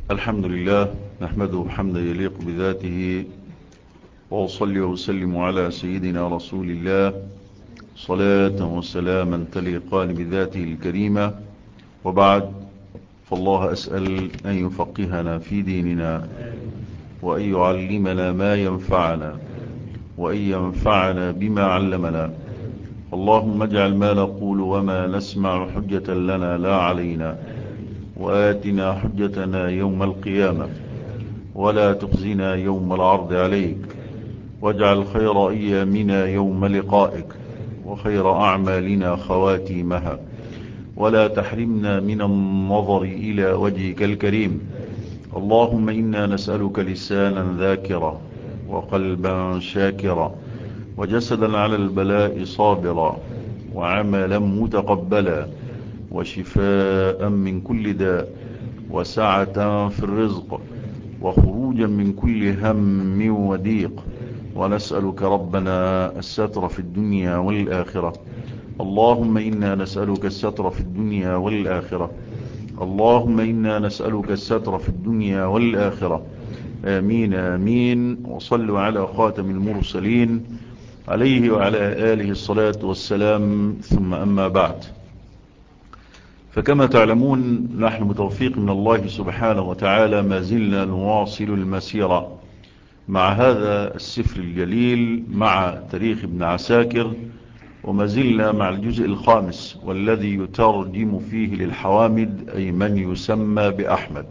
الحمد لله نحمده حمدا يليق بذاته، وأصلي وسلم على سيدنا رسول الله صلاة وسلاما تليقان بذاته الكريمة. وبعد، فالله أسأل أن يفقهنا في ديننا، وأن يعلمنا ما ينفعنا، وأن ينفعنا بما علمنا. اللهم اجعل ما نقول وما نسمع حجة لنا لا علينا، وآتنا حجتنا يوم القيامة، ولا تخزنا يوم العرض عليك، واجعل خير أيامنا يوم لقائك، وخير أعمالنا خواتيمها، ولا تحرمنا من النظر إلى وجهك الكريم. اللهم إنا نسألك لسانا ذاكرا، وقلبا شاكرا، وجسدا على البلاء صابرا، وعملا متقبلا، وشفاء من كل داء، وسعة في الرزق، وخروجا من كل هم وضيق. ونسألك ربنا الستر في الدنيا والآخرة. اللهم إنا نسألك الستر في الدنيا والآخرة. اللهم إنا نسألك الستر في الدنيا والآخرة. آمين آمين. وصلوا على خاتم المرسلين عليه وعلى آله الصلاة والسلام، ثم أما بعد. فكما تعلمون، نحن بتوفيق من الله سبحانه وتعالى ما زلنا نواصل المسيرة مع هذا السفر الجليل، مع تاريخ ابن عساكر، وما زلنا مع الجزء الخامس، والذي يترجم فيه للحوامد، أي من يسمى بأحمد.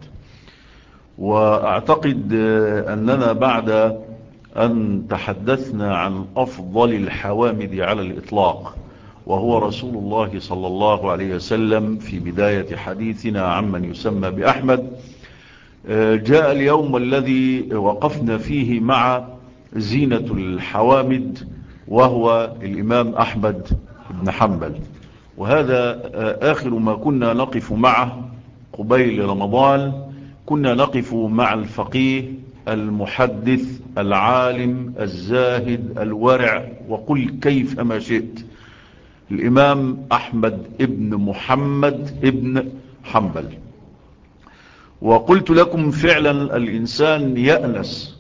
وأعتقد أننا بعد أن تحدثنا عن أفضل الحوامد على الإطلاق، وهو رسول الله صلى الله عليه وسلم، في بداية حديثنا عن من يسمى بأحمد، جاء اليوم الذي وقفنا فيه مع زينة الحوامد، وهو الإمام أحمد بن حنبل. وهذا آخر ما كنا نقف معه قبيل رمضان. كنا نقف مع الفقيه المحدث العالم الزاهد الورع، وقل كيف ما شئت، الإمام أحمد ابن محمد ابن حنبل. وقلت لكم فعلا الإنسان يأنس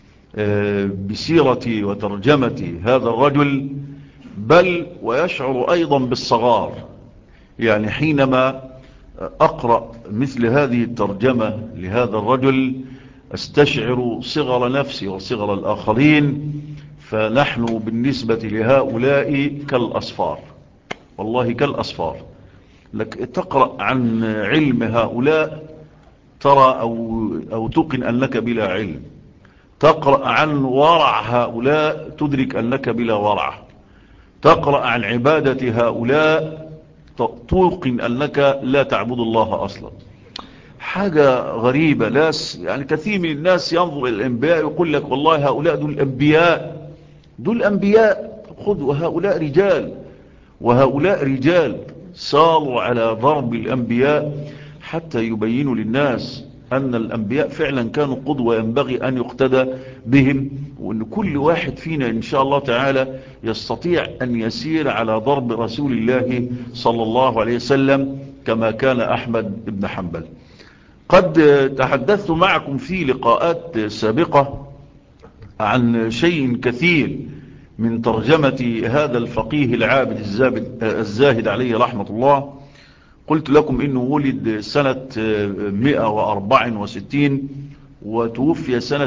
بسيرة وترجمة هذا الرجل، بل ويشعر أيضا بالصغار. يعني حينما أقرأ مثل هذه الترجمة لهذا الرجل أستشعر صغر نفسي وصغر الآخرين، فنحن بالنسبة لهؤلاء كالأصفار، والله كالأصفار. لك تقرأ عن علم هؤلاء ترى أو تقن أنك بلا علم، تقرأ عن ورع هؤلاء تدرك أنك بلا ورع، تقرأ عن عبادة هؤلاء توقن أنك لا تعبد الله أصلا. حاجة غريبة. يعني كثير من الناس ينظر إلى الأنبياء يقول لك والله هؤلاء دول أنبياء، دول أنبياء، خذ، وهؤلاء رجال، وهؤلاء رجال صاروا على ضرب الأنبياء حتى يبينوا للناس أن الأنبياء فعلا كانوا قدوة ينبغي أن يقتدى بهم، وأن كل واحد فينا إن شاء الله تعالى يستطيع أن يسير على ضرب رسول الله صلى الله عليه وسلم كما كان أحمد بن حنبل. قد تحدثت معكم في لقاءات سابقة عن شيء كثير من ترجمة هذا الفقيه العابد الزاهد عليه رحمة الله. قلت لكم إنه ولد سنة 164 وتوفي سنة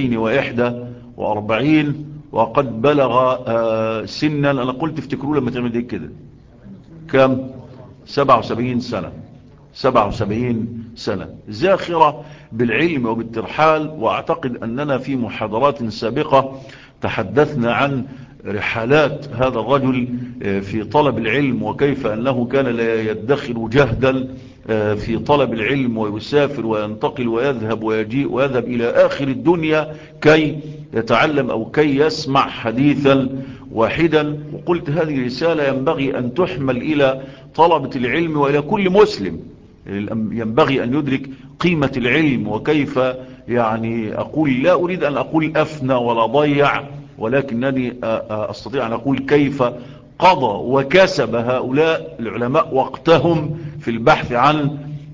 241، وقد بلغ سنا، أنا قلت افتكروا لما تعمل دي كده كم؟ 77 سنة. 77 سنة زاخرة بالعلم وبالترحال. وأعتقد أننا في محاضرات سابقة تحدثنا عن رحلات هذا الرجل في طلب العلم، وكيف أنه كان لا يدخر جهدا في طلب العلم، ويسافر وينتقل ويذهب ويجيء ويذهب إلى آخر الدنيا كي يتعلم أو كي يسمع حديثا واحدا. وقلت هذه رسالة ينبغي أن تحمل إلى طلبة العلم وإلى كل مسلم، ينبغي أن يدرك قيمة العلم، وكيف يعني أقول، لا أريد أن أقول أفنى ولا ضيع، ولكنني أستطيع أن أقول كيف قضى وكسب هؤلاء العلماء وقتهم في البحث عن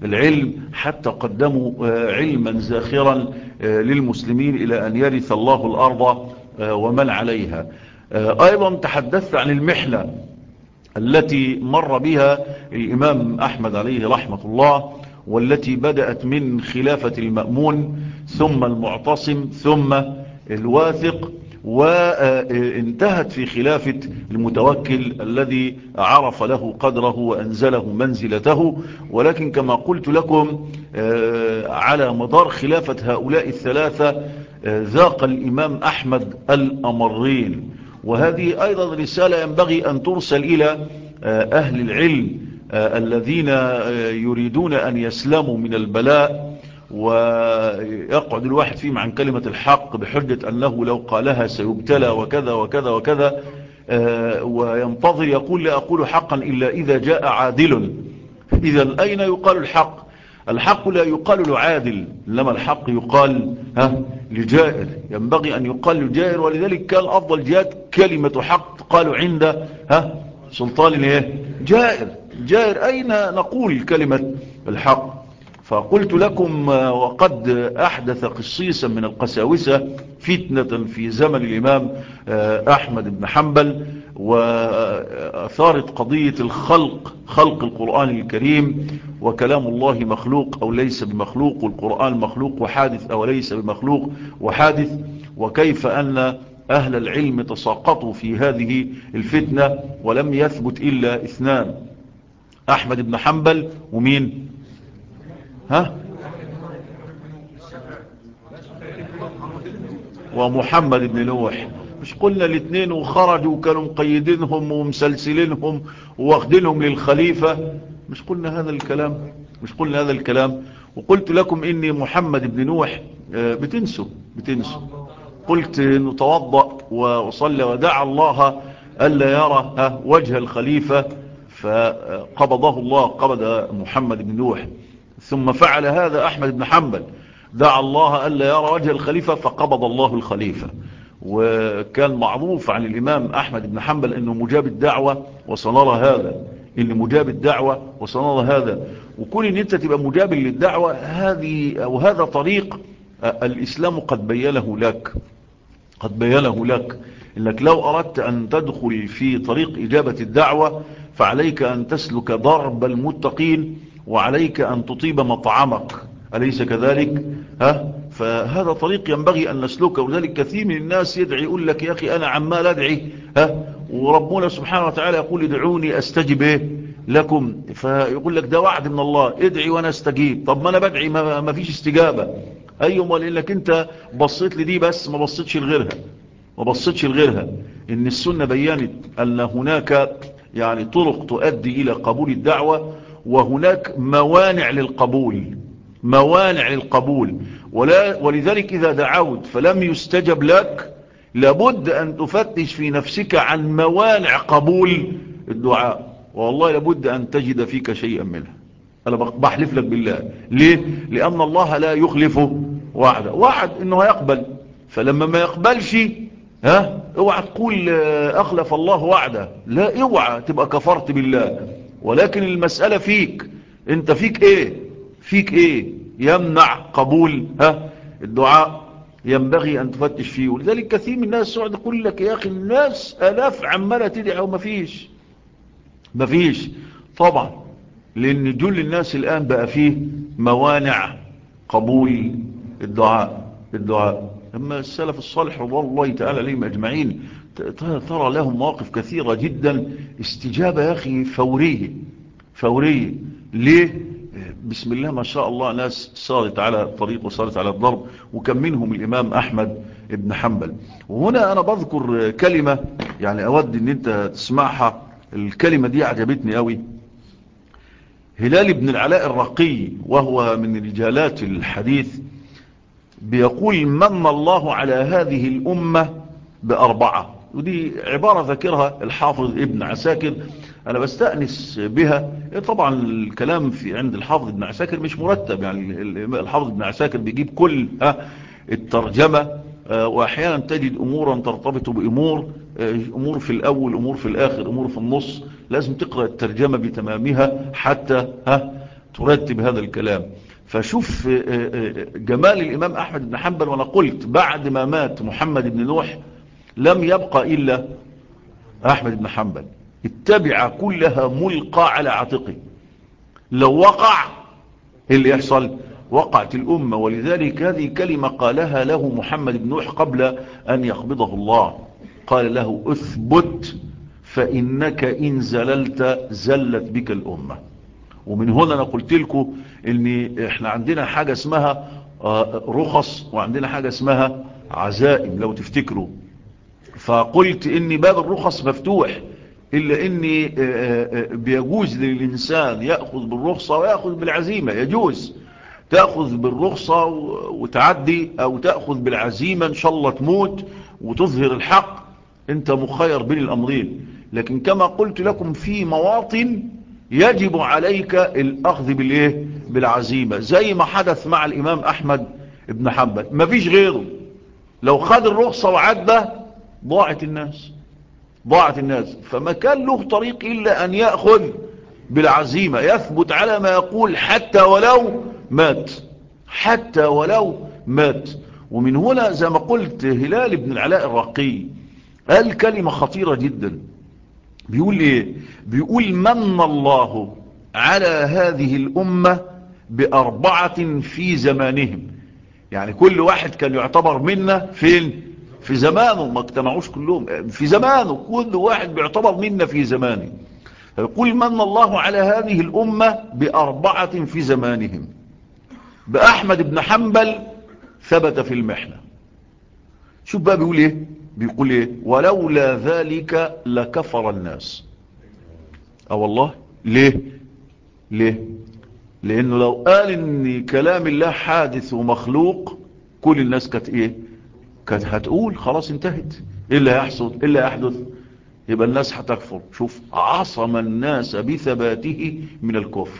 العلم حتى قدموا علما زاخرا للمسلمين إلى أن يرث الله الأرض ومن عليها. أيضا تحدثت عن المحنة التي مر بها الإمام أحمد عليه رحمة الله، والتي بدأت من خلافة المأمون ثم المعتصم ثم الواثق، وانتهت في خلافة المتوكل الذي عرف له قدره وأنزله منزلته. ولكن كما قلت لكم على مدار خلافة هؤلاء الثلاثة ذاق الإمام أحمد الأمرين. وهذه أيضا رسالة ينبغي أن ترسل إلى أهل العلم الذين يريدون أن يسلموا من البلاء، ويقعد الواحد فيهم عن كلمة الحق بحجة أنه لو قالها سيبتلى وكذا وكذا وكذا، وينتظر يقول لا أقول حقا إلا إذا جاء عادل. إذا أين يقال الحق؟ الحق لا يقال لعادل، إنما الحق يقال لجائر، ينبغي أن يقال لجائر. ولذلك كان أفضل جهاد كلمة حق قالوا عند سلطان جائر. جائر أين نقول كلمة الحق؟ فقلت لكم وقد أحدث قصيصا من القساوسة فتنة في زمن الإمام أحمد بن حنبل، وأثارت قضية خلق القرآن الكريم، وكلام الله مخلوق أو ليس بمخلوق، والقرآن مخلوق وحادث أو ليس بمخلوق وحادث، وكيف أن أهل العلم تساقطوا في هذه الفتنة ولم يثبت إلا اثنان: أحمد بن حنبل ومين؟ ومحمد بن نوح. مش قلنا الاثنين وخرجوا وكانوا مقيدينهم ومسلسلينهم واخدينهم للخليفة؟ مش قلنا هذا الكلام؟ وقلت لكم إني محمد بن نوح بتنسوا. قلت انه توضأ وصلى ودعا الله ألا يرى وجه الخليفة، فقبضه الله، قبض محمد بن نوح. ثم فعل هذا أحمد بن حنبل، دعا الله ألا يرى وجه الخليفة فقبض الله الخليفة. وكان معروف عن الإمام أحمد بن حنبل أنه مجاب الدعوة وسنرى هذا. وكون أن أنت تبقى مجاب للدعوة هذا طريق الإسلام قد بيّنه لك إنك لو أردت أن تدخل في طريق إجابة الدعوة فعليك أن تسلك ضرب المتقين، وعليك أن تطيب مطعمك، أليس كذلك؟ فهذا طريق ينبغي أن نسلكه. ولذلك كثير من الناس يدعي يقول لك يا أخي أنا عمال أدعي وربنا سبحانه وتعالى يقول ادعوني أستجب لكم، فيقول لك ده وعد من الله، ادعي وأنا أستجيب. طب ما أنا بدعي ما فيش استجابة. أيوة، لأنك أنت بصيت لدي بس ما بصيتش لغيرها. إن السنة بيّنت أن هناك يعني طرق تؤدي إلى قبول الدعوة، وهناك موانع للقبول. ولذلك إذا دعوت فلم يستجب لك لابد أن تفتش في نفسك عن موانع قبول الدعاء، والله لابد أن تجد فيك شيئا منها. أنا بحلف لك بالله. ليه؟ لأن الله لا يخلف وعد إنه يقبل. فلما ما يقبلش اوعى تقول أخلف الله وعده، لا، اوعى تبقى كفرت بالله. ولكن المسألة فيك انت، فيك ايه يمنع قبول الدعاء، ينبغي ان تفتش فيه. ولذلك كثير من الناس يقعد يقول لك يا اخي الناس الاف عمالة تدعي وما فيش طبعا، لان جل الناس الان بقى فيه موانع قبول الدعاء. اما السلف الصالح رضوان الله تعالى عليهم اجمعين ترى لهم مواقف كثيرة جدا استجابة يا أخي فورية. ليه؟ بسم الله ما شاء الله، ناس صارت على الطريق وصارت على الضرب، وكم منهم الإمام أحمد بن حنبل. وهنا أنا بذكر كلمة يعني أود أن أنت تسمعها، الكلمة دي عجبتني قوي. هلال بن العلاء الرقي وهو من رجالات الحديث بيقول من الله على هذه الأمة ب4، ودي عبارة ذكرها الحافظ ابن عساكر، أنا بستأنس بها. طبعا الكلام عند الحافظ ابن عساكر مش مرتب، يعني الحافظ ابن عساكر بيجيب كل الترجمة، وأحيانا تجد أمورا ترتبط بأمور، أمور في الأول، أمور في الآخر، أمور في النص. لازم تقرأ الترجمة بتمامها حتى ترتب هذا الكلام. فشوف جمال الإمام أحمد بن حنبل. وأنا قلت بعد ما مات محمد بن نوح لم يبقى إلا أحمد بن حنبل، التبعة كلها ملقى على عاتقه. لو وقع اللي يحصل وقعت الأمة. ولذلك هذه كلمة قالها له محمد بن نوح قبل أن يقبضه الله، قال له اثبت فإنك إن زللت زلت بك الأمة. ومن هنا أنا قلت لكم إن إحنا عندنا حاجة اسمها رخص وعندنا حاجة اسمها عزائم لو تفتكروا. فقلت إن باب الرخص مفتوح، إلا إن بيجوز للإنسان يأخذ بالرخصة ويأخذ بالعزيمة. يجوز تأخذ بالرخصة وتعدي، أو تأخذ بالعزيمة إن شاء الله تموت وتظهر الحق، أنت مخير بين الأمرين. لكن كما قلت لكم في مواطن يجب عليك الأخذ بالإيه؟ بالعزيمة، زي ما حدث مع الإمام أحمد بن حنبل. ما فيش غيره، لو خد الرخصة وعدى ضاعت الناس، ضاعت الناس. فما كان له طريق إلا أن يأخذ بالعزيمة، يثبت على ما يقول حتى ولو مات، حتى ولو مات. ومن هنا زي ما قلت هلال بن العلاء الرقي قال كلمة خطيرة جدا. بيقول ايه؟ بيقول من الله على هذه الأمة بأربعة في زمانهم. يعني كل واحد كان يعتبر منا فين؟ في زمانه، ما اجتمعوش كلهم في زمانه، كل واحد بيعتبر منا في زمانه. يقول من الله على هذه الأمة بأربعة في زمانهم. بأحمد بن حنبل ثبت في المحنة. شوف بقى بيقول ايه؟ بيقول ايه؟ ولولا ذلك لكفر الناس. والله ليه؟ ليه؟ لانه لو قال ان كلام الله حادث ومخلوق كل الناس كانت ايه؟ كانت هتقول خلاص انتهت. ايه اللي هيحصل؟ ايه اللي هيحدث؟ يبقى الناس هتكفر. شوف عصم الناس بثباته من الكفر.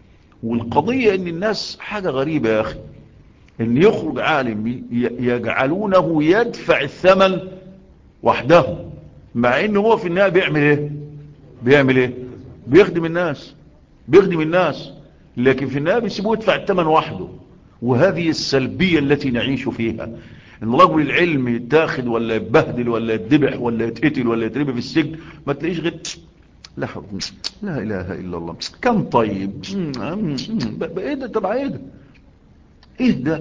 والقضية ان الناس حاجة غريبة يا اخي، ان يخرج عالم يجعلونه يدفع الثمن وحده، مع انه هو في النهاية بيعمل ايه؟ بيعمل ايه؟ بيخدم الناس، بيخدم الناس، لكن في النهاية بيسيبوه يدفع الثمن وحده. وهذه السلبية التي نعيش فيها، ان رجل العلم يتاخد ولا يتبهدل ولا يتذبح ولا يتقتل ولا يتربى في السجن، ما تلاقيش غير لا حول لا اله الا الله كان طيب ايه ده؟ تبع ايه ده؟ ايه ده؟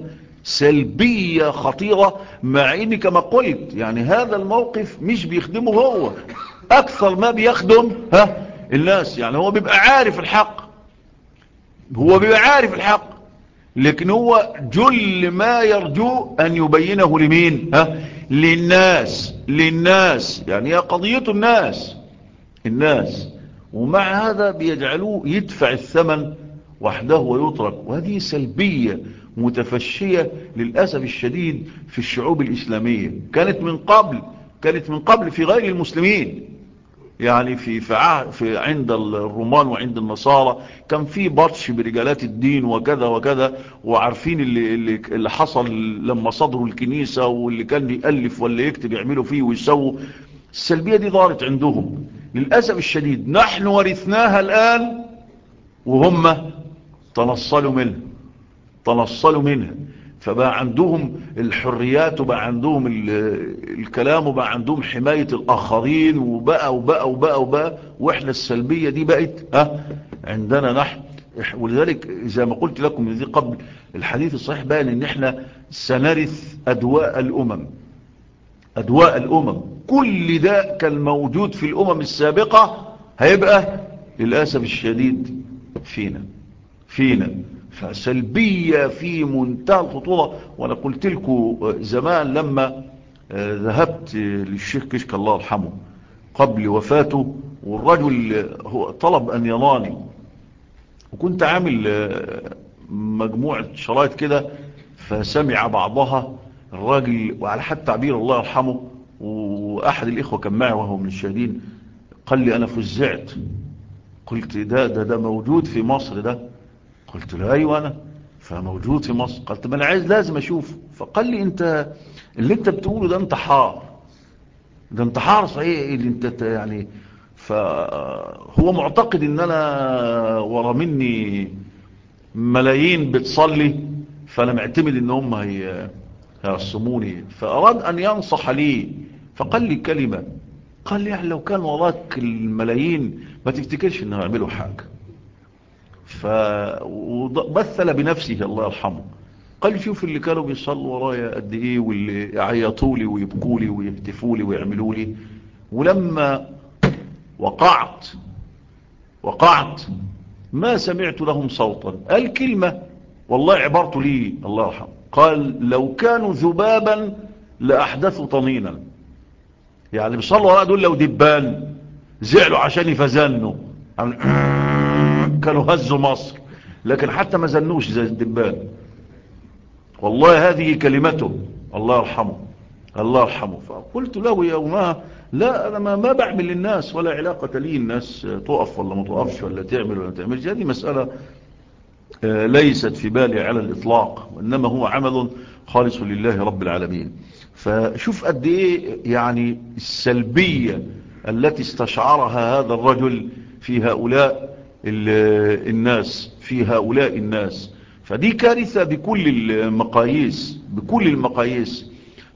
سلبية خطيرة. مع ان كما قلت يعني هذا الموقف مش بيخدمه هو اكثر ما بيخدم الناس. يعني هو بيبقى عارف الحق، هو بيبقى عارف الحق، لكن هو جل ما يرجو ان يبينه لمين؟ للناس. للناس يعني هي قضيته الناس. ومع هذا بيجعلوه يدفع الثمن وحده ويترك. وهذه سلبية متفشية للأسف الشديد في الشعوب الإسلامية. كانت من قبل في غير المسلمين، يعني في عند الرومان وعند النصارى كان في بطش برجالات الدين وكذا وكذا، وعارفين اللي حصل لما صدروا الكنيسة، واللي كان يألف ولا يكتب يعملوا فيه ويسووا. السلبية دي ظهرت عندهم للأسف الشديد. نحن ورثناها الآن وهم تنصلوا منها. فبقى عندهم الحريات، وبقى عندهم الكلام، وبقى عندهم حماية الآخرين، وبقى وإحنا السلبية دي بقت عندنا نحن. ولذلك زي ما قلت لكم من ذي قبل، الحديث الصحيح بان ان احنا سنرث أدواء الأمم. كل ده كان موجود في الأمم السابقة هيبقى للأسف الشديد فينا. فسلبية في منتهى الخطورة. وانا قلت لكم زمان لما ذهبت للشيخ كشك الله يرحمه قبل وفاته، والرجل هو طلب ان يراني، وكنت عامل مجموعة شرايط كده، فسمع بعضها الراجل، وعلى حد تعبير الله يرحمه، واحد الاخوة كان معي وهو من الشهدين، قال لي انا فزعت. قلت ده موجود في مصر ده؟ قلت له ايوه انا فموجود في مصر. قلت ما انا لازم اشوفه. فقال لي انت اللي انت بتقوله ده انتحار صحيح اللي انت يعني. فهو معتقد ان انا ورا مني ملايين بتصلي، فانا معتمد ان هم هيرسموني. فاراد ان ينصح لي، فقال لي كلمة، قال لي يعني لو كان وراك الملايين ما تفتكرش انهم يعملوا حاجة. فبثل بنفسه الله يرحمه، قال لي شوف اللي كانوا بيصلوا ورايا قد ايه، واللي يعيطوا لي ويبكوا لي ويهتفوا لي ويعملوا لي، ولما وقعت ما سمعت لهم صوتا. قال كلمة والله عبارته لي الله يرحمه، قال لو كانوا ذبابا لأحدثوا طنينا. يعني بيصلوا وراء دول لو دبان زعلوا عشان يفزنوا كانوا هزوا مصر، لكن حتى ما زنوش زي الدبان. والله هذه كلمته الله يرحمه، الله يرحمه. فقلت له يومها لا أنا ما بعمل للناس، ولا علاقة لي الناس تقف ولا ما تقفش، ولا تعمل ولا تعملش. هذه مسألة ليست في بالي على الإطلاق، وإنما هو عمل خالص لله رب العالمين. فشوف قد إيه يعني السلبية التي استشعرها هذا الرجل في هؤلاء الناس. فدي كارثة بكل المقاييس، بكل المقاييس.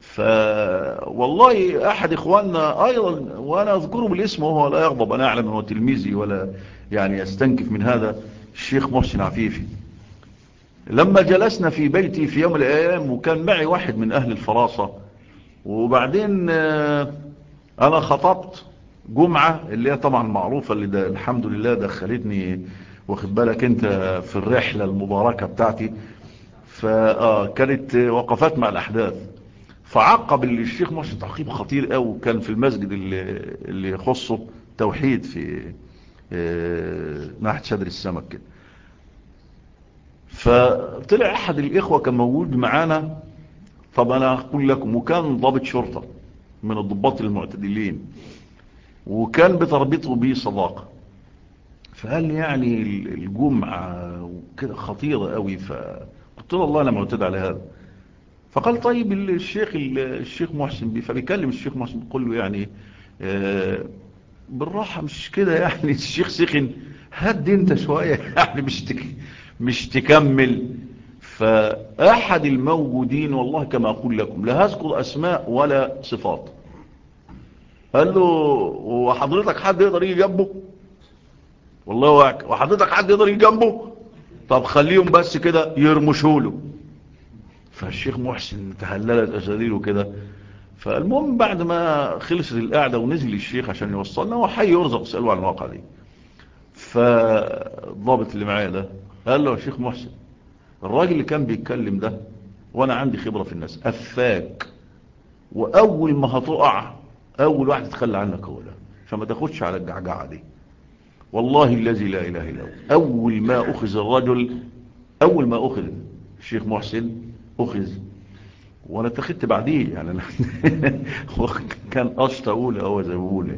والله أحد إخواننا أيضا، وأنا أذكره بالاسم وهو لا يغضب، أنا أعلم أنه تلميذي ولا يعني أستنكف من هذا، الشيخ محسن عفيفي. لما جلسنا في بيتي في يوم من الأيام، وكان معي واحد من أهل الفراسة، وبعدين أنا خطبت جمعة اللي هي طبعا معروفة، اللي ده الحمد لله دخلتني واخد بالك انت في الرحلة المباركة بتاعتي. فكانت وقفات مع الأحداث. فعقب الشيخ محسن تعقيب خطير قوي، كان في المسجد اللي يخصه توحيد في ناحية شادر السمك كده. فطلع أحد الإخوة كان موجود معانا، طب أنا أقول لكم، وكان ضابط شرطة من الضباط المعتدلين، وكان بتربطه بيه صداقة. فقال لي يعني الجمعة وكده خطيرة قوي. فقلت له الله أنا معتد على هذا. فقال طيب الشيخ محسن بيه. فبيكلم الشيخ محسن بيقول له يعني بالراحة مش كده يعني الشيخ سخن، هد انت شوية يعني مش تكمل. فأحد الموجودين والله كما أقول لكم لا هذكر أسماء ولا صفات، قال له وحضرتك حد يقدر يجي جنبه؟ والله وحضرتك حد يقدر يجي جنبه؟ طب خليهم بس كده يرمشوا له. فالشيخ محسن تهللت أساديله كده. فالمهم بعد ما خلصت القعدة ونزل الشيخ عشان يوصلنا، وحي يرزق سألوا عن الواقع دي. فالضابط اللي معايا ده قال له يا شيخ محسن، الراجل اللي كان بيتكلم ده وانا عندي خبرة في الناس افاك، واول ما هتقع اول واحد يتخلى عنك هو ده، فما تاخدش على الجعجعة دي. والله الذي لا اله الا هو اول ما اخذ الرجل، اول ما اخذ الشيخ محسن اخذ، وانا اتخذت بعديه يعني أنا كان قشطة اولى هو زي ما بقول.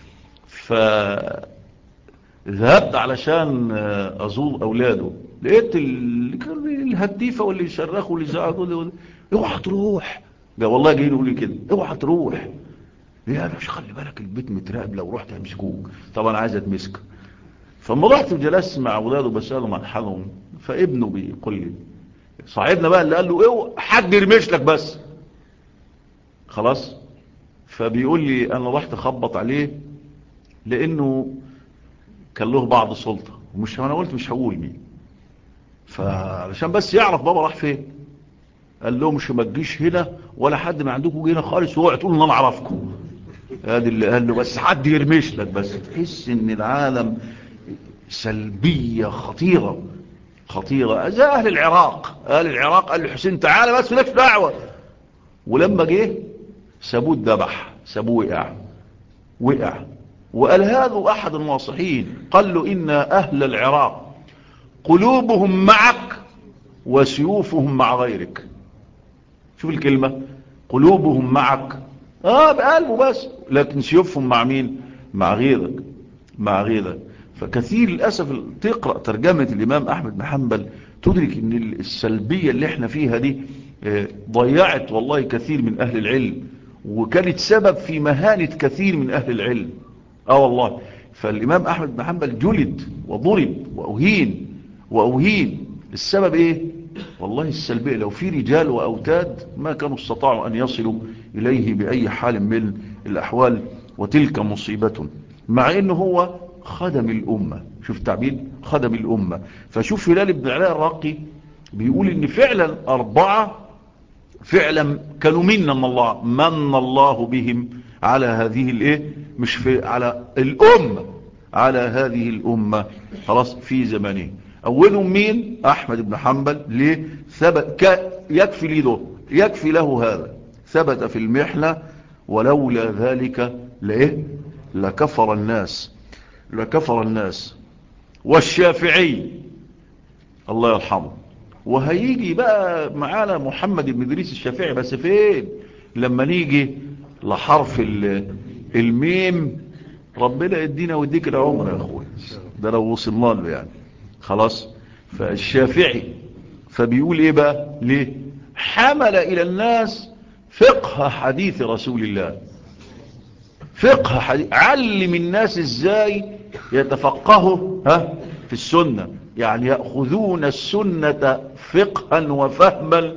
فذهبت علشان ازور اولاده، لقيت الهتيفة واللي يشرخوا واللي يزعقوا اوعى تروح. ده والله جايين يقولوا لي كده اوعى تروح يا مش خلي بالك البيت متراقب لو رحت هيمسكوك. طبعا عايز اتمسك. فما رحت وجلست مع اولاده بسالهم عن حالهم، فابنه بيقول لي صاحبنا بقى اللي قال له اوعى حد يرمش لك بس خلاص. فبيقول لي انا رحت اخبط عليه لانه كان له بعض سلطة، ومش انا قلت مش هقول مين، فعلشان بس يعرف بابا راح فين. قال له مش ما تجيش هنا ولا حد من عندكم جه هنا خالص، واوعى تقول ان انا اعرفكم. ادي اللي قال له بس حد يرمش لك بس. تحس ان العالم سلبية خطيرة خطيرة. زي اهل العراق، قال له حسين تعالى بس مالكش دعوة، ولما جه سابوه اتذبح، سابوه وقع. وقال هذا احد الناصحين قال له ان اهل العراق قلوبهم معك وسيوفهم مع غيرك. شوف الكلمة، قلوبهم معك بقلبه بس، لكن سيوفهم مع مين؟ مع غيرك. فكثير للأسف تقرأ ترجمة الإمام أحمد بن حنبل تدرك ان السلبية اللي احنا فيها دي ضيعت والله كثير من أهل العلم، وكانت سبب في مهانة كثير من أهل العلم. والله. فالإمام أحمد بن حنبل جلد وضرب وأهين السبب ايه؟ والله السلبية. لو في رجال واوتاد ما كانوا استطاعوا ان يصلوا اليه باي حال من الاحوال، وتلك مصيبة. مع انه هو خدم الامة. شوف تعبير خدم الامة. فشوف هلال بن علاء الراقي بيقول ان فعلا 4 فعلا كانوا منا من الله، من الله بهم على هذه الايه، مش في على الامة، على هذه الامة خلاص في زمانه. اولهم مين؟ احمد بن حنبل. ليه؟ ثبت يكفي لي ده، يكفي له هذا، ثبت في المحنة، ولولا ذلك لايه لكفر الناس، لكفر الناس. والشافعي الله يرحمه. وهيجي بقى معانا محمد بن ادريس الشافعي، بس فين؟ لما نيجي لحرف الميم، ربنا يدينا ويديك العمر يا اخوي، ده لو وصلنا له يعني خلاص. فالشافعي فبيقول ايه بقى؟ ليه؟ حمل الى الناس فقه حديث رسول الله. فقه حديث، علم الناس ازاي يتفقهوا في السنة، يعني يأخذون السنة فقها وفهما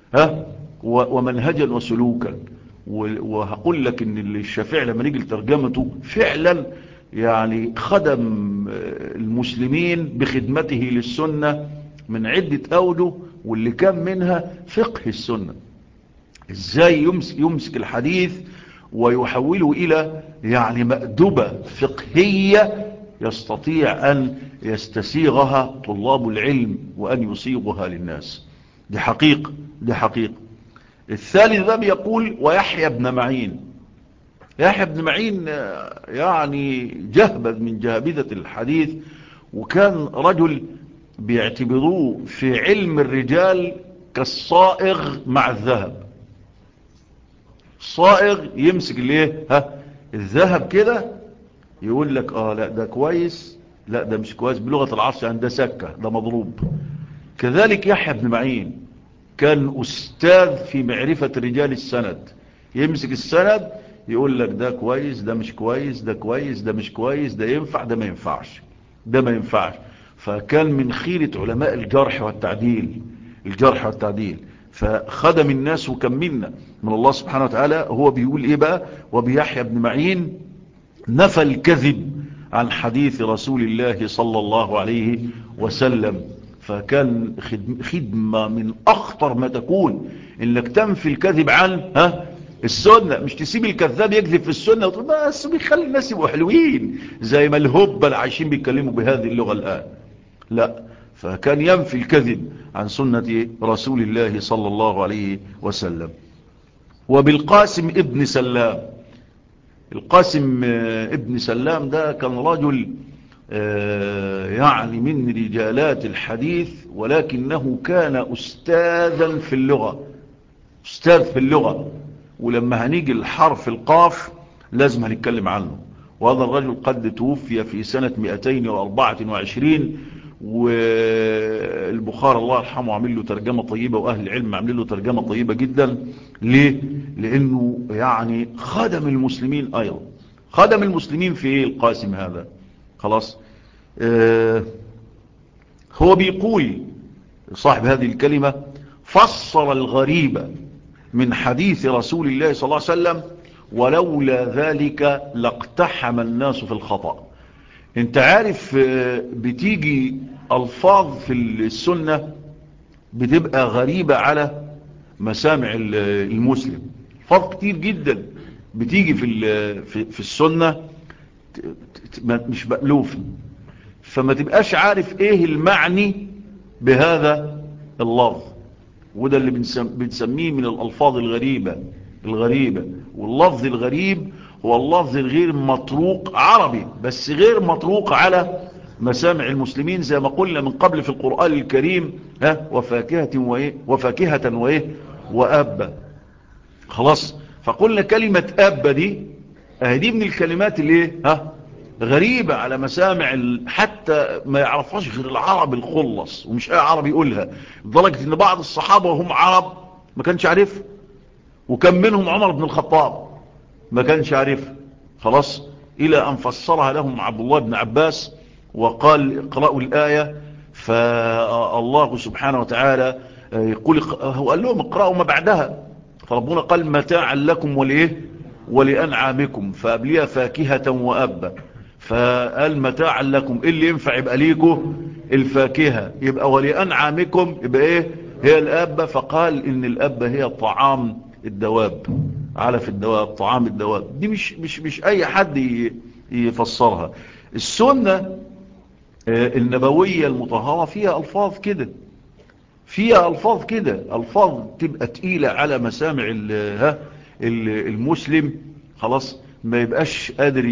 ومنهجا وسلوكا. وهقول لك ان الشافعي لما نيجي لترجمته فعلا يعني خدم المسلمين بخدمته للسنة من عدة أوجه، واللي كان منها فقه السنة، ازاي يمسك الحديث ويحوله الى يعني مأدبة فقهية يستطيع ان يستسيغها طلاب العلم وان يصيغها للناس. دي حقيقة، دي حقيقة. الثالث باب يقول ويحيى بن معين. يحيى بن معين يعني جهبذ من جهبذة الحديث، وكان رجل بيعتبروه في علم الرجال كالصائغ مع الذهب. صائغ يمسك الايه الذهب كده، يقول لك لا ده كويس، لا ده مش كويس، بلغة العصر يعني ده سكة، ده مضروب. كذلك يحيى بن معين كان أستاذ في معرفة رجال السند. يمسك السند يقول لك ده كويس، ده مش كويس، ده كويس، ده مش كويس، ده ينفع، ده ما ينفعش، ده ما ينفعش. فكان من خيرة علماء الجرح والتعديل، الجرح والتعديل. فخدم الناس وكم منا من الله سبحانه وتعالى. هو بيقول ايه بقى؟ وبيحيى بن معين نفى الكذب عن حديث رسول الله صلى الله عليه وسلم. فكان خدمة من أخطر ما تكون إنك تنفي الكذب عن السنة، مش تسيب الكذاب يكذب في السنة وتقول بس بيخلي الناس يبقوا حلوين زي ما الهبة اللي عايشين بيتكلموا بهذه اللغة الآن. لا، فكان ينفي الكذب عن سنة رسول الله صلى الله عليه وسلم. وبالقاسم ابن سلام. القاسم ابن سلام ده كان رجل يعني من رجالات الحديث، ولكنه كان أستاذا في اللغة، أستاذ في اللغة. ولما هنيجي الحرف القاف لازم هنتكلم عنه. وهذا الرجل قد توفي في سنة 224، والبخاري الله يرحمه عمل له ترجمة طيبة، وأهل العلم عمل له ترجمة طيبة جدا. ليه؟ لأنه يعني خدم المسلمين أيضا. خدم المسلمين في إيه القاسم هذا؟ خلاص. هو بيقول صاحب هذه الكلمة فسر الغريب من حديث رسول الله صلى الله عليه وسلم ولولا ذلك لاقتحم الناس في الخطأ. انت عارف بتيجي الفاظ في السنة بتبقى غريبة على مسامع المسلم. الفاظ كتير جدا بتيجي في السنة مش مألوفة، فما تبقاش عارف ايه المعني بهذا اللفظ. وده اللي بنسميه من الألفاظ الغريبة. واللفظ الغريب هو اللفظ الغير مطروق عربي، بس غير مطروق على مسامع المسلمين، زي ما قلنا من قبل في القرآن الكريم وفاكهة وأبا. خلاص. فقلنا كلمة أبا دي من الكلمات اللي غريبة على مسامع حتى ما يعرفهاش غير العرب الخلص، ومش اي عرب يقولها، لدرجة ان بعض الصحابة وهم عرب ما كانش عارف، وكم منهم عمر بن الخطاب ما كانش عارف. خلاص. الى ان فسرها لهم عبد الله بن عباس وقال اقرأوا الآية فالله سبحانه وتعالى يقول هو قال لهم اقرأوا ما بعدها، فربنا قال متاعا لكم ولإيه ولأنعامكم، فقبلها فاكهة وأبا، فقال متاعا لكم، إيه اللي ينفع يبقى ليكم؟ الفاكهة. يبقى ولأنعامكم يبقى إيه؟ هي الأبا. فقال إن الأبا هي طعام الدواب، علف الدواب، طعام الدواب. دي مش أي حد يفسرها. السنة النبوية المطهرة فيها ألفاظ كده، فيها ألفاظ كده، ألفاظ تبقى تقيلة على مسامع المسلم، خلاص ما يبقاش قادر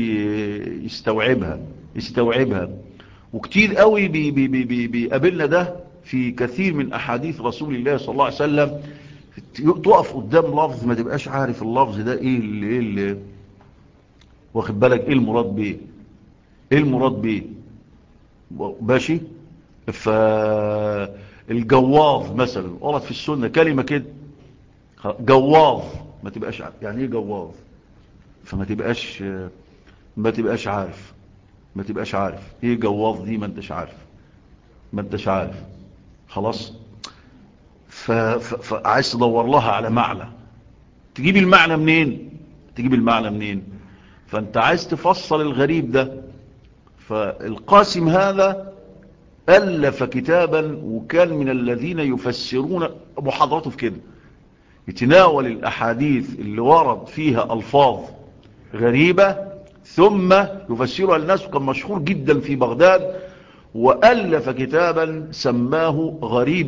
يستوعبها. وكتير قوي بيقابلنا ده في كثير من أحاديث رسول الله صلى الله عليه وسلم. تقف قدام لفظ ما تبقاش عارف اللفظ ده ايه اللي واخد بالك ايه المراد بيه، ايه المراد بيه ماشي. فالجواظ مثلا ورد في السنة كلمة كده جواظ، ما تبقاش عارف يعني ايه جواظ، فما تبقاش عارف، ما تبقاش عارف ايه جواظ دي، ما انتش عارف خلاص. فعايز تدور لها على معنى، تجيب المعنى منين؟ فانت عايز تفصل الغريب ده. فالقاسم هذا ألف كتابا، وكان من الذين يفسرون محاضرته في كده، يتناول الأحاديث اللي ورد فيها ألفاظ غريبة ثم يفسرها للناس، وكان مشهور جدا في بغداد، وألف كتابا سماه غريب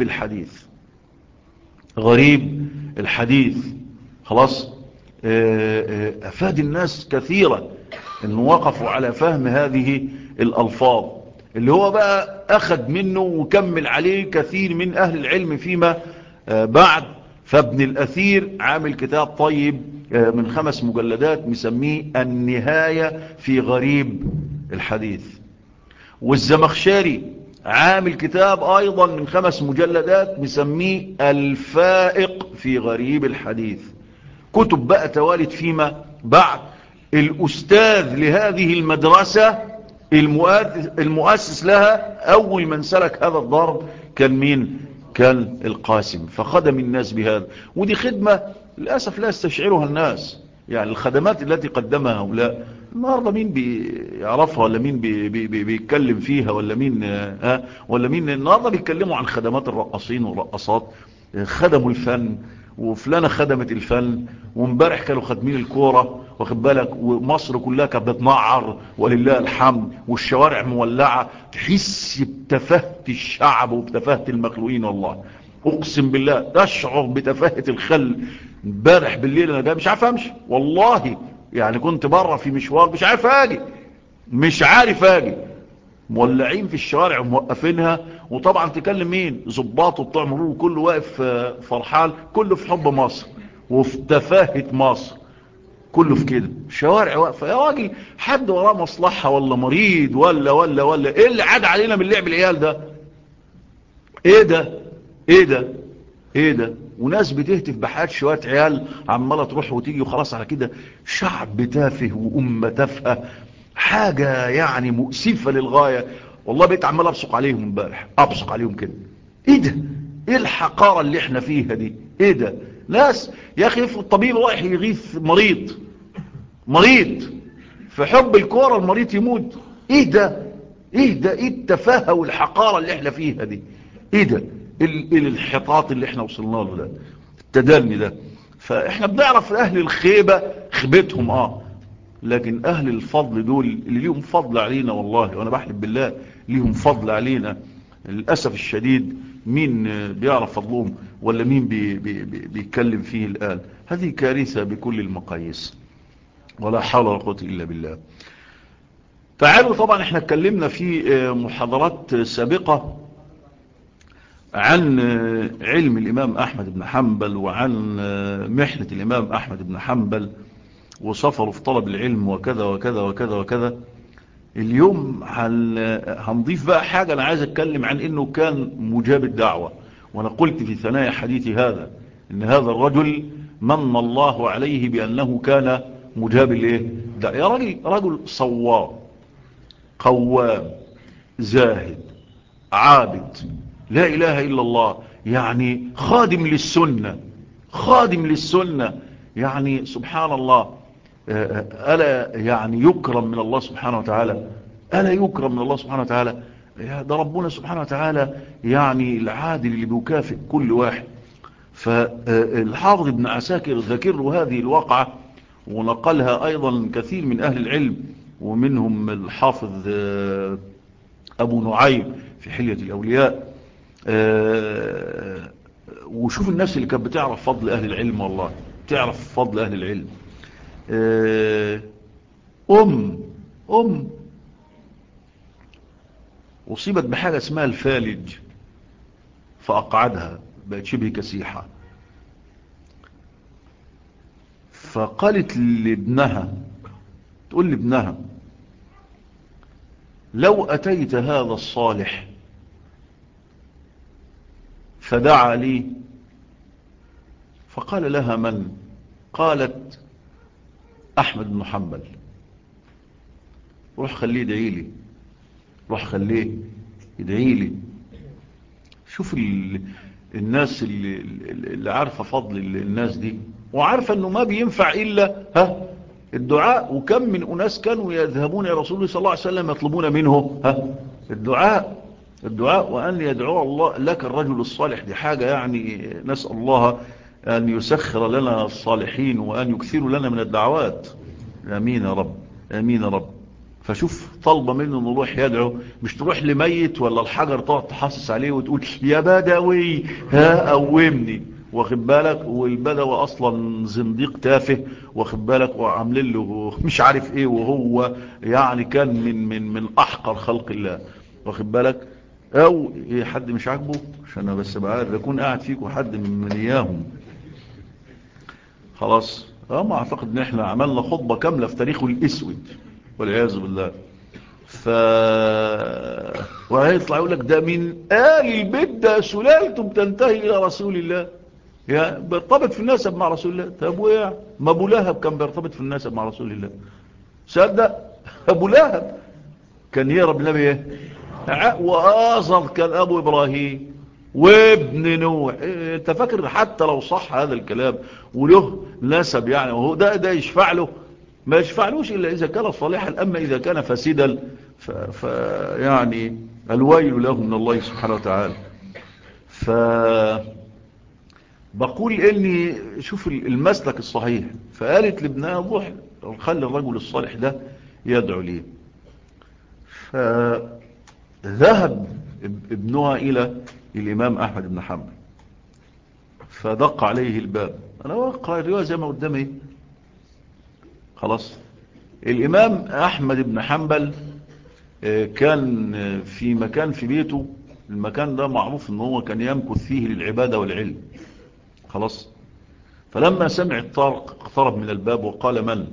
الحديث. خلاص. أفاد الناس كثيرا أنه وقفوا على فهم هذه الألفاظ، اللي هو بقى أخذ منه وكمل عليه كثير من أهل العلم فيما بعد. فابن الأثير عامل كتاب طيب من 5 مجلدات مسميه النهاية في غريب الحديث. والزمخشري عامل كتاب أيضا من 5 مجلدات مسميه الفائق في غريب الحديث. كتب بقى توالت فيما بعد. الأستاذ لهذه المدرسة المؤسس لها أول من سلك هذا الضرب كان مين؟ كان القاسم. فخدم الناس بهذا، ودي خدمة للأسف لا يستشعرها الناس. يعني الخدمات التي قدمها هؤلاء النهارده مين بيعرفها، ولا مين بيتكلم فيها، ولا مين النهارده بيتكلموا عن خدمات الرقاصين والرقاصات، خدموا الفن، وفلانة خدمت الفن، وامبارح كانوا خادمين الكورة، واخد بالك، ومصر كلها كانت بتنعر ولله الحمد، والشوارع مولعة. تحس بتفاهة الشعب وبتفاهة المخلوقين، والله اقسم بالله تشعر بتفاهة الخل. امبارح بالليل انا جاي مش عارف امشي والله، يعني كنت بره في مشوار مش عارف اجي، مولعين في الشوارع وموقفينها. وطبعا تكلم مين؟ ضباط وبتوع مرور، كله واقف فرحان، كله في حب مصر وفي تفاهة مصر، كله في كده. شوارع واقفه يا راجل، حد وراه مصلحه ولا مريض ولا ايه اللي عاد علينا من لعب العيال ده؟ ايه ده؟ وناس بتهتف بحياة شوية عيال عمالة تروح وتيجي وخلاص على كده. شعب تافه وأمة تافهة، حاجة يعني مؤسفة للغاية. والله بقيت عمال أبصق عليهم امبارح، أبصق عليهم كده. ايه ده؟ ايه الحقارة اللي احنا فيها دي؟ ايه ده؟ ناس يا اخي الطبيب رايح يغيث مريض في حب الكورة، المريض يموت. ايه ده؟ ايه التفاهة والحقارة اللي احنا فيها دي؟ ايه ده؟ ايه الانحطاط اللي احنا وصلنا له ده، التدني ده؟ فاحنا بنعرف اهل الخيبة خيبتهم لكن اهل الفضل دول اللي ليهم فضل علينا، والله وانا بحلف بالله ليهم فضل علينا. للأسف الشديد مين بيعرف فضلهم، ولا مين بيتكلم فيه الآن؟ هذه كارثة بكل المقاييس، ولا حول ولا قوة إلا بالله. تعالوا، طبعا احنا اتكلمنا في محاضرات سابقة عن علم الإمام أحمد بن حنبل، وعن محنة الإمام أحمد بن حنبل وسفره في طلب العلم وكذا وكذا وكذا وكذا. اليوم هنضيف بقى حاجة. أنا عايز أتكلم عن إنه كان مجاب الدعوة، وأنا قلت في ثنايا حديثي هذا إن هذا الرجل من الله عليه بأنه كان مجاب يا رجل صواب، قوام، زاهد، عابد لا إله إلا الله، يعني خادم للسنة، خادم للسنة، يعني سبحان الله. ألا يعني يكرم من الله سبحانه وتعالى؟ ألا يكرم من الله سبحانه وتعالى؟ ده ربنا سبحانه وتعالى يعني العادل اللي بيكافئ كل واحد. فالحافظ ابن عساكر ذكر له هذه الواقعة، ونقلها أيضا كثير من أهل العلم، ومنهم الحافظ أبو نعيم في حلية الأولياء. وشوف الناس اللي كانت بتعرف فضل أهل العلم، والله تعرف فضل أهل العلم. أم أصيبت بحاجة اسمها الفالج، فأقعدها بقت شبه كسيحة. فقالت لابنها، تقول لابنها: لو أتيت هذا الصالح فدعا لي. فقال لها: من؟ قالت: أحمد بن حنبل. روح خليه يدعي لي، روح خليه يدعي لي. شوف الناس اللي عارفة فضل الناس دي، وعارفة انه ما بينفع الا الدعاء. وكم من اناس كانوا يذهبون الى رسول الله صلى الله عليه وسلم يطلبون منه الدعاء وان يدعو الله لك الرجل الصالح. دي حاجة يعني نسأل الله ان يسخر لنا الصالحين وان يكثر لنا من الدعوات. امين يا رب، امين يا رب. فشوف طلبة منه انه يروح يدعو، مش تروح لميت ولا الحجر تقعد تحسس عليه وتقول يا بدوي قومني، واخد بالك؟ والبدوي اصلا زنديق تافه، واخد بالك؟ وعاملين له مش عارف ايه، وهو يعني كان من احقر خلق الله، واخد بالك؟ او إيه، حد مش عاجبه؟ عشان انا بس بعرف يكون قاعد فيكم حد من اياهم. خلاص، ما اعتقد ان احنا عملنا خطبة كاملة في تاريخه الاسود والعياذ بالله. وهيطلع يقول لك ده من آل البيت، ده سلالته بتنتهي إلى رسول الله، يعني بيرتبط في النسب مع رسول الله. طب ويا ما أبو لهب كان بيرتبط في النسب مع رسول الله؟ صدق؟ أبو لهب كان يهرب النبي ايه؟ وآزر كان أبو إبراهيم وابن نوح. انت فاكر حتى لو صح هذا الكلام وله نسب يعني، وهو ده يشفع له؟ ما يشفعلوش إلا إذا كان صالحا. أما إذا كان فاسدا يعني الويل له من الله سبحانه وتعالى. بقول إني شوف المسلك الصحيح. فقالت لابنها: روح خلي الرجل الصالح ده يدعو لي. فذهب ابنها إلى الإمام أحمد بن حنبل، فدق عليه الباب. أنا وقع الرواية زي ما قدامي. خلاص، الإمام أحمد بن حنبل كان في مكان في بيته. المكان ده معروف ان هو كان يمكث فيه للعبادة والعلم. خلاص، فلما سمع الطارق اقترب من الباب وقال: من؟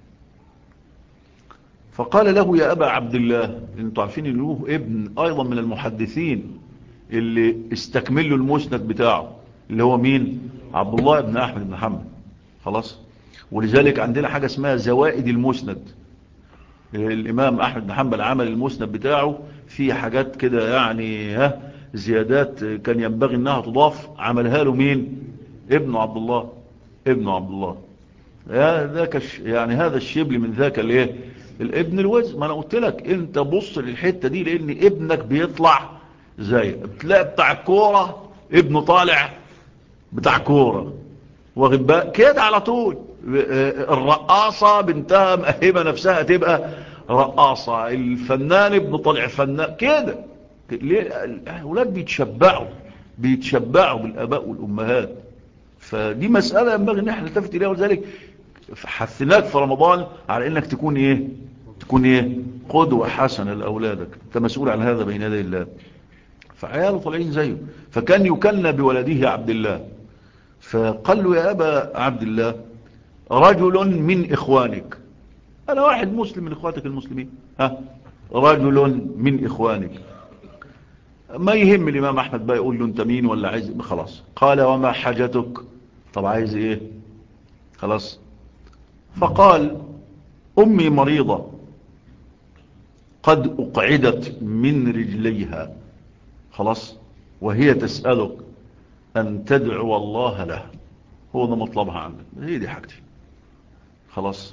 فقال له: يا أبا عبد الله. انتوا عارفين ان له ابن ايضا من المحدثين اللي استكملوا المسند بتاعه، اللي هو مين؟ عبد الله بن أحمد بن حنبل. خلاص، ولذلك عندنا حاجة اسمها زوائد المسند. الإمام أحمد بن حنبل عمل المسند بتاعه في حاجات كده يعني زيادات كان ينبغي أنها تضاف، عملها له مين؟ ابن عبد الله، ابن عبد الله. يعني هذا الشبل من ذاك الايه؟ الابن الوز. ما انا قلت لك انت بص للحته دي، لان ابنك بيطلع زي بتلاقي بتاع الكوره ابنه طالع بتاع كوره، واخد بالك كده على طول. الرقاصة بنتها مأهبة نفسها تبقى رقاصة، الفنان ابن طالع فنان كده. ليه؟ الأولاد بيتشبعوا بالآباء والأمهات. فدي مسألة ينبغي ان احنا نلتفت اليها، ولذلك حثناك في رمضان على انك تكون ايه قدوة حسنة لأولادك. انت مسؤول عن هذا بين يدي الله. فعياله طالعين زيه. فكان يكنى بولده عبد الله. فقال له: يا أبا عبد الله، رجل من إخوانك. أنا واحد مسلم من إخواتك المسلمين. رجل من إخوانك. ما يهم الإمام أحمد بقى يقول له أنت مين ولا عايز. خلاص. قال: وما حاجتك؟ طب عايز إيه؟ خلاص. فقال: أمي مريضة قد أقعدت من رجليها. خلاص، وهي تسألك أن تدعو الله له، هو ده مطلبها عندك، هي دي حاجتي. خلاص.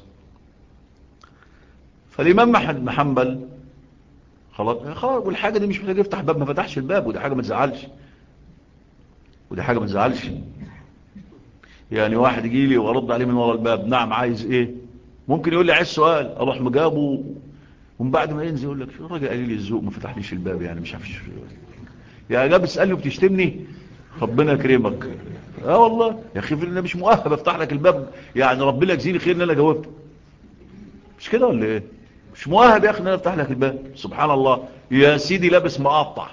فالإمام أحمد بن حنبل خلاص والحاجة دي مش محتاج يفتح باب، ما فتحش الباب، ودي حاجة ما تزعلش، ودي حاجة ما تزعلش. يعني واحد يجي لي وارد عليه من ورا الباب، نعم عايز ايه؟ ممكن يقول لي عايز سؤال، اروح مجابه، ومن بعد ما ينزل يقول لك شو الراجل قليل الذوق ما فتحليش الباب، يعني مش عارف يا جاب اسالني وبتشتمني، ربنا يكرمك. اه والله يا اخي، انا مش مؤهل افتح لك الباب، يعني ربنا يجزيني خير ان انا جاوبت، مش كده ولا ايه؟ مش مؤهل يا اخي ان انا افتح لك الباب. سبحان الله، يا سيدي لابس مقطع،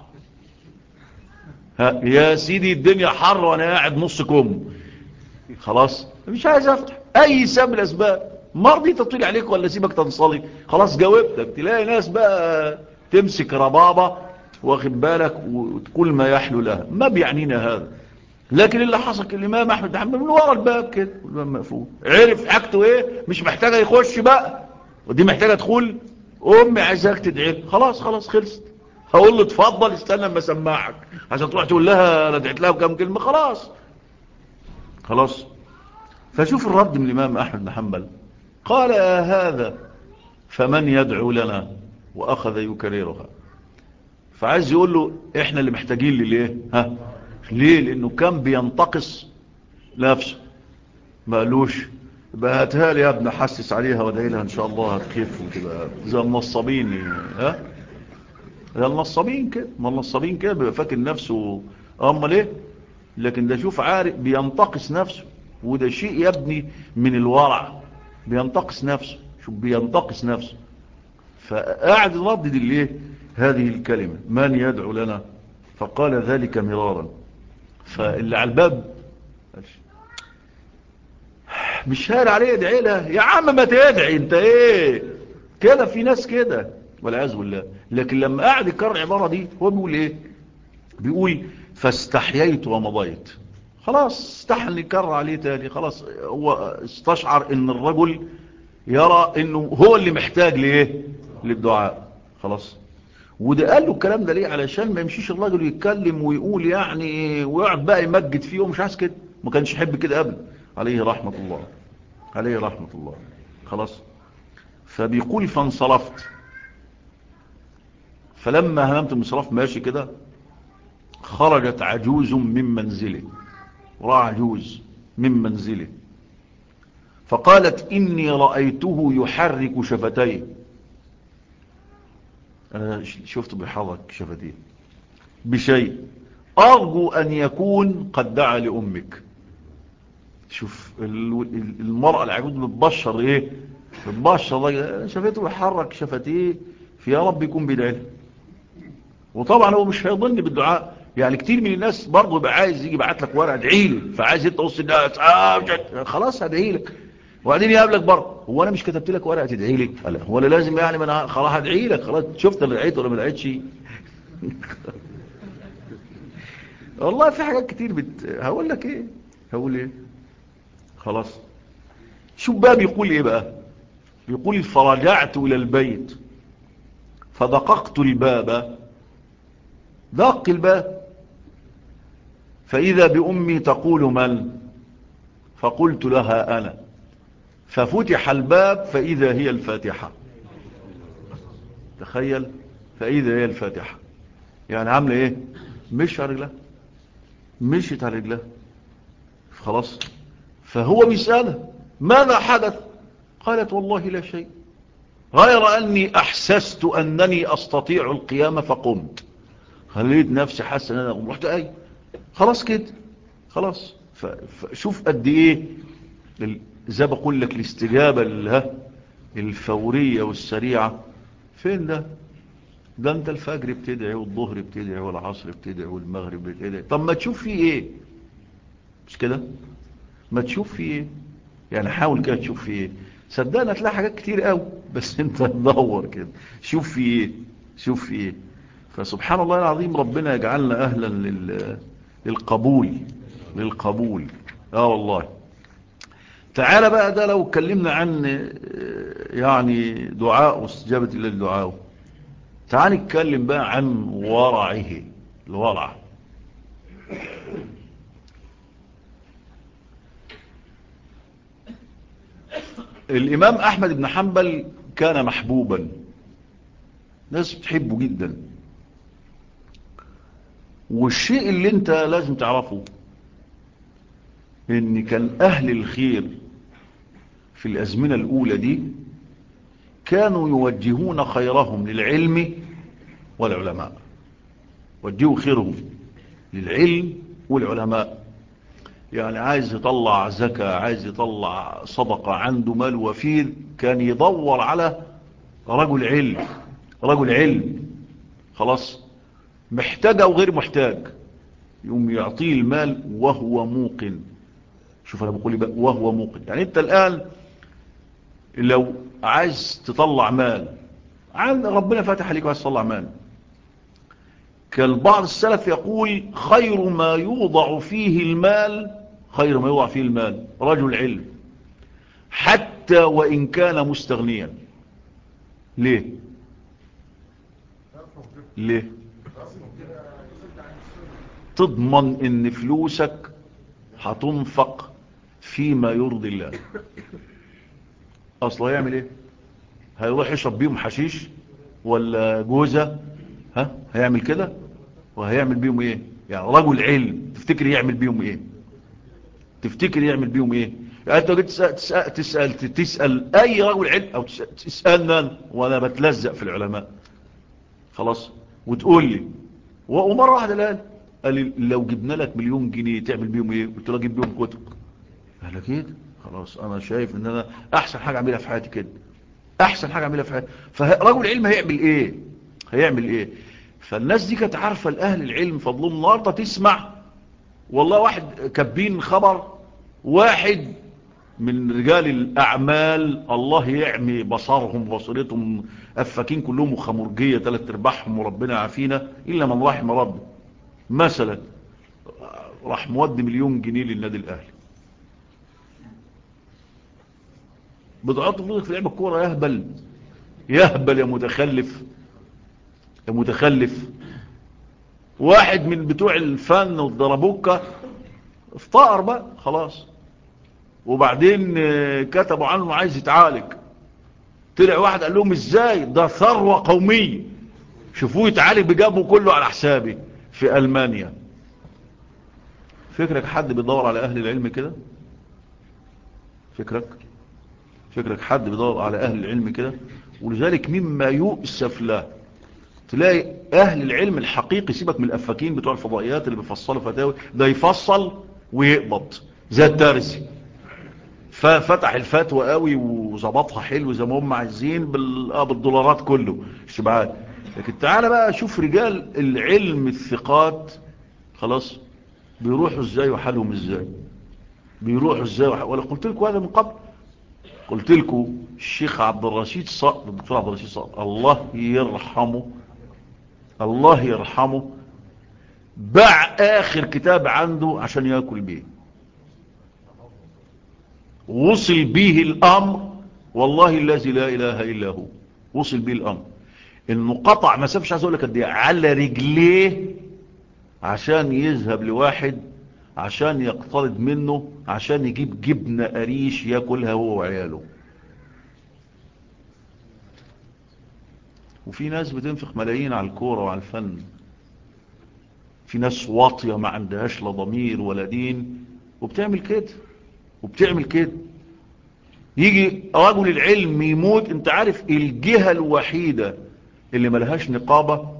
ها يا سيدي الدنيا حر وانا قاعد نص كم، خلاص مش عايز افتح، اي سبب من الاسباب، مرضي تطيل عليك ولا سيبك تنصلي، خلاص جاوبتك. تلاقي ناس بقى تمسك ربابة واخد بالك وكل ما يحلو لها، ما بيعنينا هذا. لكن اللي حصل الامام احمد بن حنبل من ورا الباب كده، الباب مقفول، عرف حاجته ايه، مش محتاجه يخش بقى، ودي محتاجه ادخل، امي عايزاك تدعي، خلاص خلاص خلصت. هقول له اتفضل استنى اما اسمعك، عشان تروح تقول لها انا دعيت لها بكام كلمه، خلاص خلاص. فشوف الرد من الإمام أحمد بن حنبل، قال هذا فمن يدعو لنا، وأخذ يكررها. فعايز يقول له إحنا اللي محتاجين ليه، ها ليه؟ لأنه كان بينتقص نفسه، ما قالوش بقى هاتها لي يا ابن حسس عليها وادعي لها إن شاء الله هتخف وتبقى زي النصابين، ها زي النصابين كده، ما النصابين كده بيبقى فاكر نفسه أما ليه. لكن ده شوف عارف بينتقص نفسه، وده شيء يبني من الورع، بينتقص نفسه، شوف بينتقص نفسه. فقاعد يردد الايه هذه الكلمة، من يدعو لنا، فقال ذلك مرارا. فاللي على الباب مش هار عليه يدعي لها، يا عم ما تدعي انت ايه كده، في ناس كده والعياذ بالله. لكن لما قاعد يكرر العبارة دي هو بيقول ايه؟ بيقول فاستحييت ومضيت، خلاص استحى ان يكرر عليه تاني، خلاص هو استشعر ان الرجل يرى انه هو اللي محتاج ليه للدعاء، خلاص. وده قال له الكلام ده ليه؟ علشان ما يمشيش الراجل يتكلم ويقول يعني ويقعد بقى يمجد فيه، ومش عايز كده، ما كانش يحب كده ابدا، عليه رحمة الله، عليه رحمة الله. خلاص. فبيقول فانصرفت، فلما هممت الانصراف ماشي كده، خرجت عجوز من منزله، ورأى عجوز من منزله، فقالت إني رأيته يحرك شفتيه، أنا شفته بيحرك شفتيه بشيء، أرجو أن يكون قد دعا لأمك. شوف المرأة العجوز بتبشر إيه، بتبشر شفته بيحرك شفتيه، في يا رب يكون بيدعي. وطبعا هو مش هيضن بالدعاء، يعني كتير من الناس برضه يبقى عايز يجي بعت لك ورقه ادعي لي، فعايز انت وسط الناس خلاص هدعي لك، وبعدين يقابلك برضه، هو انا مش كتبت لك ورقه تدعي لي؟ لا هو انا لازم يعني ما انا خلاص هدعي لك، خلاص شفت اللي دعيت ولا ما دعيتش. والله في حاجات كتير هقول لك ايه، هقول ايه، خلاص. شوف بقى بيقول ايه بقى، بيقول فرجعت الى البيت فدققت الباب، دق الباب، فإذا بأمي تقول من؟ فقلت لها أنا، ففتح الباب فإذا هي الفاتحة، تخيل، فإذا هي الفاتحة، يعني عاملة إيه؟ مش على رجلها، مشيت على رجلها، خلاص. فهو بيسألها ماذا حدث؟ قالت والله لا شيء، غير أني أحسست أنني أستطيع القيامة فقمت، خليت نفسي حاسة أن أنا رحت أي، خلاص كده، خلاص. فشوف قد إيه زي بقول لك الاستجابة الفورية والسريعة، فين ده؟ ده انت الفجر بتدعي والظهر بتدعي والعصر بتدعي والمغرب بتدعي، طب ما تشوف فيه ايه، مش كده؟ ما تشوف فيه ايه، يعني حاول كده تشوف فيه ايه، صدقني هتلاقي حاجات كتير قوي، بس انت تدور كده شوف فيه ايه، شوف فيه ايه. فسبحان الله العظيم، ربنا يجعلنا اهلا للقبول، للقبول. اه والله. تعالى بقى، ده لو اتكلمنا عن يعني دعاء واستجابة الله لدعائه، تعال نتكلم بقى عن ورعه. الورع. الإمام أحمد بن حنبل كان محبوبا، ناس بتحبه جدا. والشيء اللي انت لازم تعرفه ان كان أهل الخير في الأزمنة الأولى دي كانوا يوجهون خيرهم للعلم والعلماء، وجهوا خيرهم للعلم والعلماء. يعني عايز يطلع زكاة، عايز يطلع صدقة، عنده مال وفير، كان يدور على رجل علم، رجل علم خلاص، محتاج أو غير محتاج، يقوم يعطيه المال وهو موقن. شوف أنا بقول بقى وهو موقن. يعني أنت الآن لو عايز تطلع مال، ربنا فاتح عليك وعايز تطلع مال، كان بعض السلف يقول خير ما يوضع فيه المال، خير ما يوضع فيه المال رجل علم، حتى وإن كان مستغنيا. ليه؟ ليه؟ تضمن ان فلوسك هتنفق فيما يرضي الله. اصلا هيعمل ايه؟ هيروح يشرب بيهم حشيش ولا جوزة؟ هيعمل كده؟ وهيعمل بيهم ايه؟ يعني رجل علم تفتكر يعمل بيهم ايه؟ تفتكر يعمل بيهم ايه؟ يعني انت جيت تسأل اي رجل علم، او تسألنا وانا بتلزق في العلماء خلاص، وتقول لي ومرة واحدة قال لي لو جبنا لك مليون جنيه تعمل بيهم ايه؟ قلت له اجيب بيهم كتب. قال لك كده خلاص، انا شايف ان انا احسن حاجة اعملها في حياتي كده، احسن حاجة اعملها في حياتي. فرجل علم هيعمل ايه؟ هيعمل ايه؟ فالناس دي كانت عارفة الاهل العلم فضلهم. النهارده تسمع والله واحد كاتبين خبر، واحد من رجال الاعمال الله يعمي بصرهم وبصيرتهم، افاكين كلهم وخمرجية 3/4 وربنا يعافينا الا من رحم ربي، مثلا راح مودي مليون جنيه للنادي الاهلي. بتحط فلوسك في لعب الكوره؟ يهبل يهبل يا متخلف، يا متخلف. واحد من بتوع الفن والضربوكة افتقر بقى خلاص، وبعدين كتبوا عنه عايز يتعالج. طلع واحد قال لهم ازاي؟ ده ثروة قومية، شوفوه يتعالج بجابه كله على حسابي في ألمانيا. فكرك حد بيدور على أهل العلم كده؟ فكرك حد بيدور على أهل العلم كده؟ ولذلك مما يؤسف له تلاقي أهل العلم الحقيقي، سيبك من الأفاكين بتوع الفضائيات اللي بيفصلوا فتاوي، ده يفصل ويقبض زي الترزي، ففتح الفتوى قوي وظبطها حلو زي ما هم عايزين بالدولارات كله الشبعات. لكن تعالى بقى شوف رجال العلم الثقات خلاص بيروحوا ازاي وحالهم ازاي، بيروحوا ازاي ولا قلت لكم هذا من قبل؟ قلت لكم الشيخ عبد الرشيد صقر، الدكتور عبد الرشيد صقر الله يرحمه، الله يرحمه، باع اخر كتاب عنده عشان ياكل بيه. وصل به الامر والله الذي لا اله الا هو، وصل به الامر انه قطع مسافه مش عايز اقول لك قد ايه على رجليه عشان يذهب لواحد عشان يقترض منه عشان يجيب جبنه قريش ياكلها هو وعياله. وفي ناس بتنفق ملايين على الكوره وعلى الفن، في ناس واطيه ما عندهاش لا ضمير ولا دين وبتعمل كده، وبتعمل كده. يجي رجل العلم يموت، انت عارف الجهة الوحيدة اللي ملهاش نقابة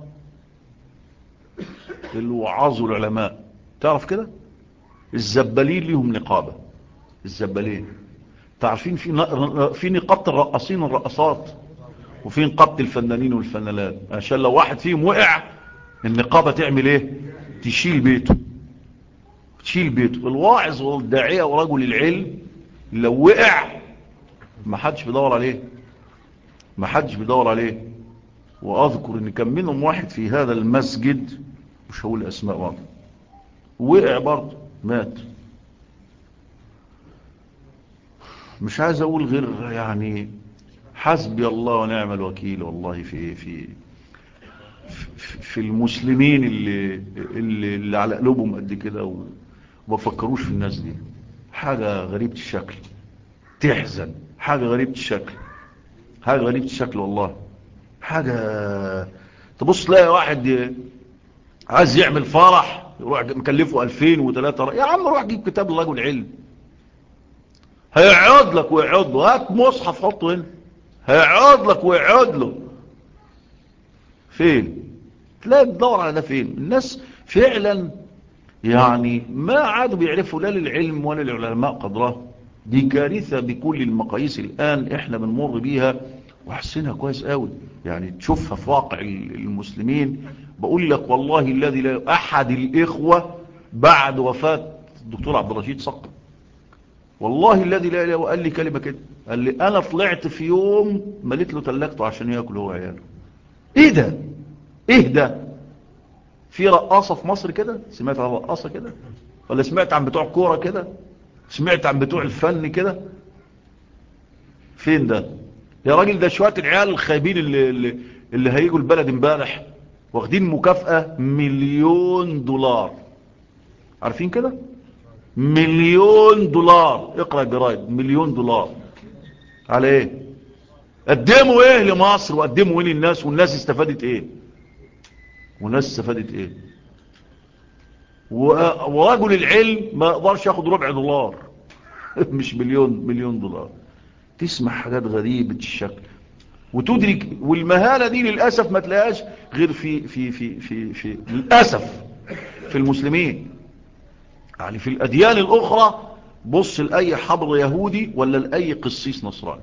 الوعاظ والعلماء، تعرف كده؟ الزبالين ليهم نقابة، الزبالين تعرفين في نقابة الرقصين والرقصات، وفي نقابة الفنانين والفنانات، عشان لو واحد فيهم وقع النقابة تعمل ايه؟ تشيل بيته، تشيل بيته. الواعظ والداعية ورجل العلم لو وقع ما حدش بيدور عليه، ما حدش بيدور عليه. واذكر ان كان منهم واحد في هذا المسجد مش هقول اسماء برضه، وقع برضه مات. مش عايز اقول غير يعني حسبي الله ونعم الوكيل والله في في المسلمين اللي على قلوبهم قد كده وما فكروش في الناس دي. حاجة غريبة الشكل، تحزن. حاجة غريبة الشكل، حاجة غريبة الشكل والله. حاجة تبص تلاقي واحد عايز يعمل فرح يروح مكلفه 2000 و3. يا عم روح جيب كتاب لرجل علم، هيقعد لك ويقعد له. هات مصحف حطه هنا، هيقعد لك ويقعد له. فين تلاقي بتدور على ده؟ فين الناس فعلا؟ يعني ما عادوا بيعرفوا لا للعلم ولا للعلماء قدره. دي كارثة بكل المقاييس الآن احنا بنمر بيها، وحسنها كويس قوي يعني تشوفها في واقع المسلمين. بقول لك والله الذي لا أحد الإخوة بعد وفاة الدكتور عبد الرشيد صقر، والله الذي لا إله، وقال لي كلمة كده، قال لي أنا طلعت في يوم مليت له تلاجته عشان يأكل هو وعياله. إيه ده؟ إيه ده؟ في رقاصة في مصر كده؟ سمعت عن رقاصة كده؟ ولا سمعت عن بتوع كورة كده؟ سمعت عن بتوع الفن كده؟ فين ده يا راجل؟ ده شوية العيال الخايبين اللي هيجوا البلد امبارح واخدين مكافأة $1,000,000. عارفين كده؟ $1,000,000. اقرأ الجرايد. $1,000,000 على ايه؟ قدموا ايه لمصر وقدموا ايه للناس؟ والناس استفادت ايه؟ والناس استفادت ايه؟ ورجل العلم ما يقدرش ياخد $0.25 مش مليون دولار. تسمع حاجات غريبة الشكل وتدرك. والمهانة دي للأسف ما تلاقيهاش غير في للأسف في المسلمين. يعني في الأديان الأخرى بص لأي حبر يهودي ولا لأي قسيس نصراني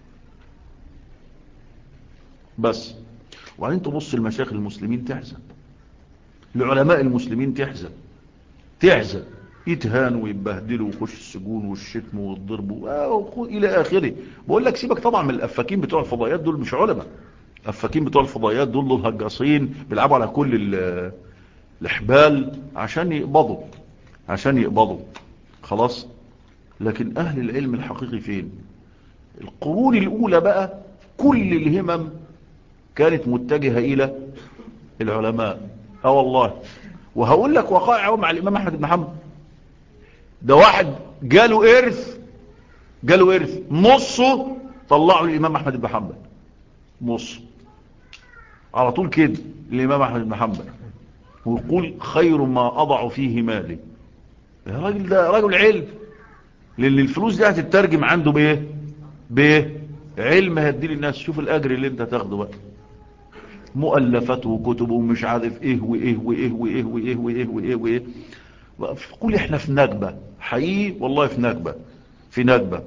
بس. وبعدين تبص المشايخ المسلمين تحزن، العلماء المسلمين تحزن. يتهانوا ويبهدلوا ويخش السجون والشتم والضرب إلى آخره. بقول لك سيبك طبعا من الأفاكين بتوع الفضائيات، دول مش علماء. الأفاكين بتوع الفضائيات دول هجاصين بيلعبوا على كل الإحبال عشان يقبضوا خلاص. لكن أهل العلم الحقيقي فين؟ القرون الأولى بقى كل الهمم كانت متجهة إلى العلماء. والله. وهقول لك وقائع مع الإمام أحمد بن حنبل. ده واحد جاله إرث نصه طلعوا الإمام أحمد بن حنبل، نص على طول كده الإمام أحمد بن حنبل، ويقول خير ما أضع فيه مالي. يا راجل ده رجل علم، لأن الفلوس دي هتترجم عنده بإيه؟ علم هيدي للناس. شوف الأجر اللي انت تاخده بقى، مؤلفاته وكتبه ومش عارف ايه وايه وايه وايه وايه وايه وايه وايه. قول احنا في نكبة حقيقي والله، في نكبة.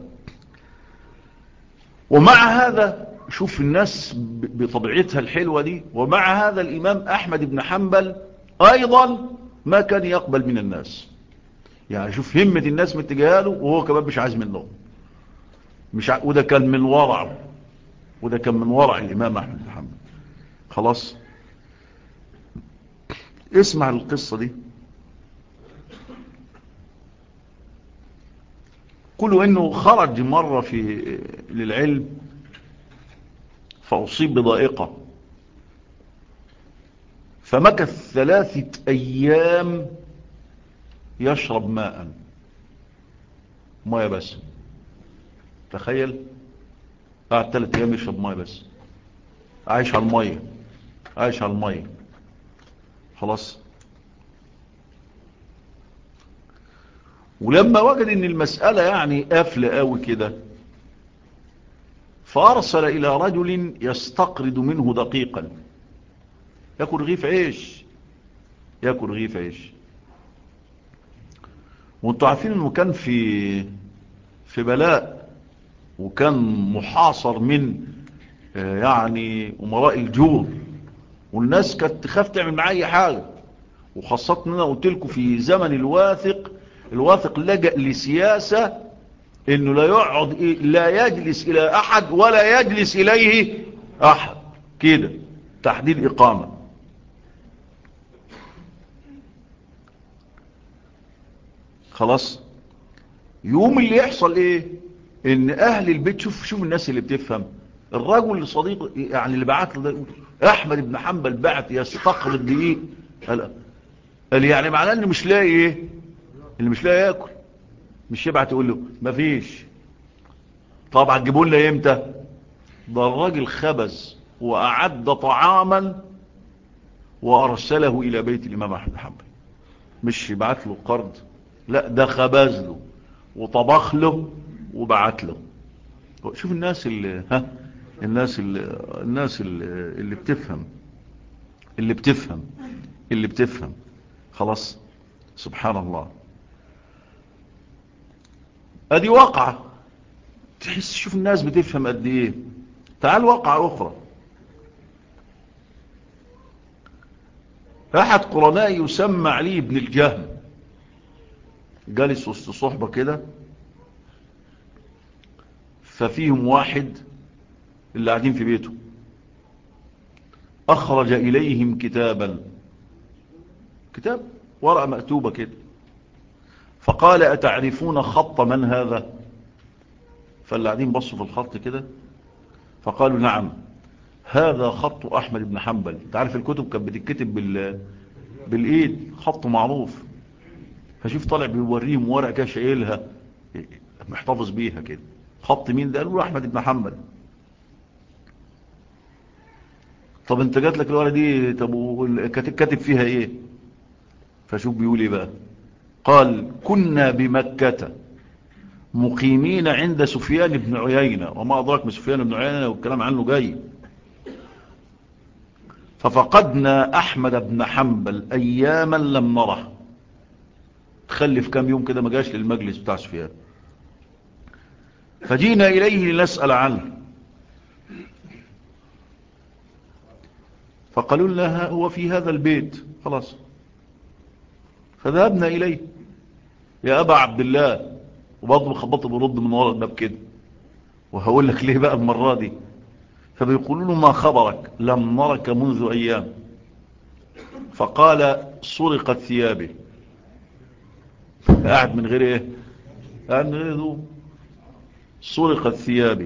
ومع هذا شوف الناس بطبيعتها الحلوة دي، ومع هذا الإمام أحمد بن حنبل أيضا ما كان يقبل من الناس. يعني شوف همة الناس متجاهله وهو كمان مش عايز منهم. وده كان من ورع الإمام أحمد بن حنبل. خلاص اسمع القصة دي. قلوا انه خرج مرة للعلم فأصيب بضائقة، فمكث 3 أيام يشرب ماء بس. تخيل قعد 3 أيام يشرب ماء بس، عايش على المية خلاص. ولما وجد ان المسألة يعني قافلة قوي كده، فأرسل إلى رجل يستقرض منه دقيقا يأكل رغيف عيش. وانتوا عارفين انه كان في بلاء، وكان محاصر من يعني أمراء الجور، والناس كانت تخاف تعمل معاه أي حاجة. وخاصة أنا قلت لكم في زمن الواثق لجأ لسياسة إنه لا يجلس إلى أحد ولا يجلس إليه أحد كده، تحديد إقامة. خلاص يوم اللي يحصل إيه؟ إن أهل البيت شوف الناس اللي بتفهم. الرجل صديق يعني اللي بعت له ده يقول احمد بن حنبل بعت يستقرض دقيق. قال يعني معناه انه مش لاقي ايه، اللي مش لاقي ياكل مش يبعت يقول له مفيش. طبعا تجيبوا لنا امتى؟ ده الراجل خبز واعد طعاما وارسله الى بيت الامام احمد بن حنبل، مش يبعت له قرض، لا ده خبز له وطبخ له وبعت له. شوف الناس اللي اللي بتفهم، اللي بتفهم خلاص. سبحان الله. ادي واقعة تحس، شوف الناس بتفهم قد ايه. تعال واقعة اخرى. احد قرناء يسمى علي بن الجهم جالس وسط صحبة كده، ففيهم واحد اللي قاعدين في بيته اخرج اليهم كتاب ورقة مكتوبة كده، فقال اتعرفون خط من هذا؟ فاللي قاعدين بصوا في الخط كده فقالوا نعم هذا خط احمد بن حنبل. انت عارف الكتب كانت بتتكتب بالايد، خط معروف. فشوف طالع بيوريهم ورقه كده شايلها محتفظ بيها كده، خط مين ده؟ قالوا له احمد بن حنبل. طب انت جات لك الورقه دي، طب كاتب فيها ايه؟ فشوف بيقول ايه بقى. قال كنا بمكة مقيمين عند سفيان بن عيينة، وما أدراك من سفيان بن عيينة والكلام عنه جاي. ففقدنا أحمد بن حنبل أياما لم نره، تخلف كام يوم كده ما جاش للمجلس بتاع سفيان، فجينا إليه لنسأل عنه، فقالوا لنا هو في هذا البيت خلاص. فذهبنا إليه يا أبا عبد الله، وبرضه خبطه برد من وراء الباب كده، وهقول لك ليه بقى المرة دي. فبيقولوا له ما خبرك؟ لم نرك منذ أيام. فقال سرقت ثيابي. قاعد من غير ايه؟ قاعد من غير هدوم. سرقت ثيابي.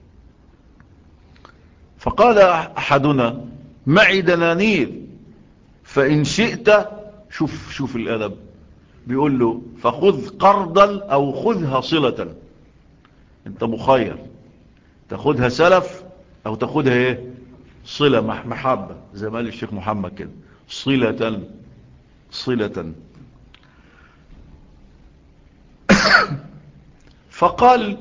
فقال احدنا معي دنانير فان شئت، شوف الادب، بيقول له فخذ قرضا او خذها صلة، انت مخير تاخدها سلف او تاخدها ايه؟ صلة، محبة، زي ما قال الشيخ محمد كده، صلة. فقال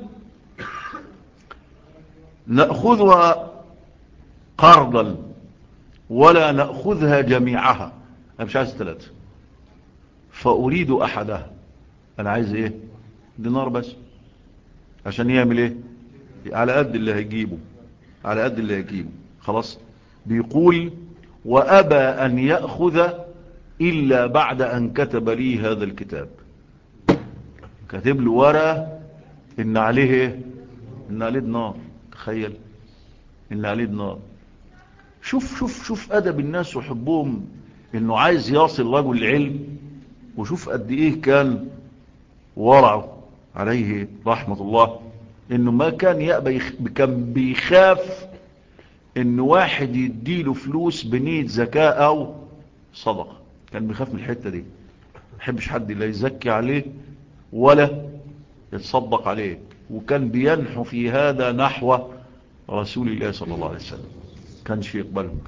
نأخذها قرضا ولا نأخذها جميعها، انا مش عايز 3، فأريد أحدها، انا عايز ايه؟ دينار بس، عشان يعمل ايه؟ على قد اللي هيجيبه، خلاص. بيقول وأبى أن يأخذ إلا بعد أن كتب لي هذا الكتاب. كاتب له ورقة إن عليه إيه؟ إن عليه دينار. تخيل إن عليه دينار. شوف أدب الناس وحبهم، إنه عايز يصل رجل العلم. وشوف قد إيه كان ورعه عليه رحمة الله، إنه ما كان يأبى، كان بيخاف إن واحد يديله فلوس بنية زكاة أو صدقة. كان بيخاف من الحتة دي، ما يحبش حد لا يزكي عليه ولا يتصدق عليه. وكان بينحو في هذا نحو رسول الله صلى الله عليه وسلم. كانش يقبلهم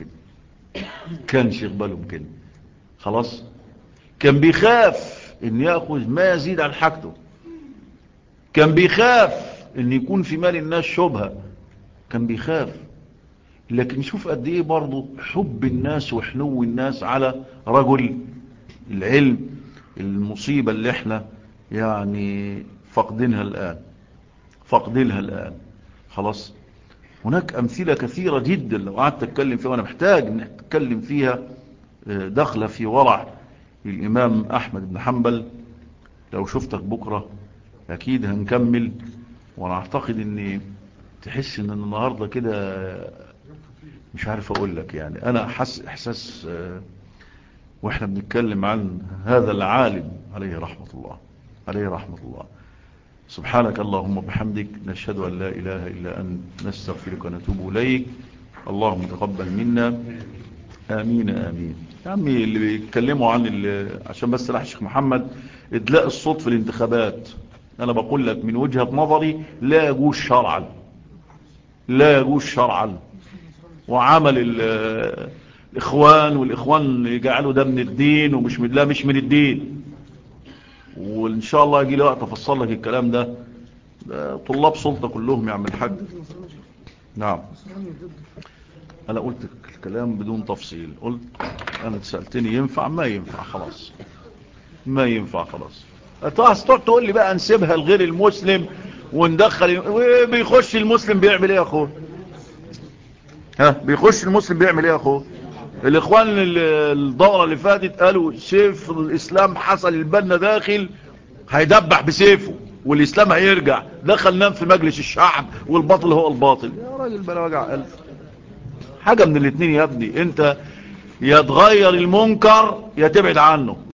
كده، خلاص. كان بيخاف ان يأخذ ما يزيد عن حاجته، كان بيخاف ان يكون في مال الناس شبهة، كان بيخاف. لكن شوف قد ايه برضو حب الناس وحنو الناس على رجل العلم. المصيبة اللي احنا يعني فقدينها الآن، خلاص. هناك أمثلة كثيرة جدا لو قعدت أتكلم فيها، وأنا محتاج أن أتكلم فيها، داخلة في ورع الإمام أحمد بن حنبل. لو شفتك بكرة أكيد هنكمل. وأنا أعتقد أني تحس أن النهاردة كده مش عارف أقول لك، يعني أنا أحس إحساس وإحنا بنتكلم عن هذا العالم عليه رحمة الله. سبحانك اللهم وبحمدك، نشهد أن لا إله إلا أنت، نستغفرك ونتوب إليك. اللهم تقبل منا. آمين آمين. يا عمي اللي بيتكلموا عشان بس راح الشيخ محمد إدلاء الصوت في الانتخابات، أنا بقول لك من وجهة نظري لا يجوز شرعا، لا يجوز شرعا. وعمل الإخوان والإخوان يجعلوا ده من الدين ومش من، لا مش من الدين. وإن شاء الله يجي لي وقت أفصل لك الكلام ده طلاب سلطة كلهم يا عم الحاج. نعم أنا قلت الكلام بدون تفصيل، قلت أنا تسألتني ينفع ما ينفع خلاص، ما ينفع خلاص. تقعد تقول لي بقى نسيبها لغير المسلم وندخل، بيخش المسلم بيعمل ايه يا اخوه؟ بيخش المسلم بيعمل ايه يا اخوه؟ الاخوان الدورة اللي فاتت قالوا سيف الاسلام حصل البنا داخل هيدبح بسيفه والاسلام هيرجع، دخل نام في مجلس الشعب والباطل هو الباطل. يا راجل بلا وجع قلب، حاجة من الاتنين يا ابني، انت يا تغير المنكر يا تبعد عنه.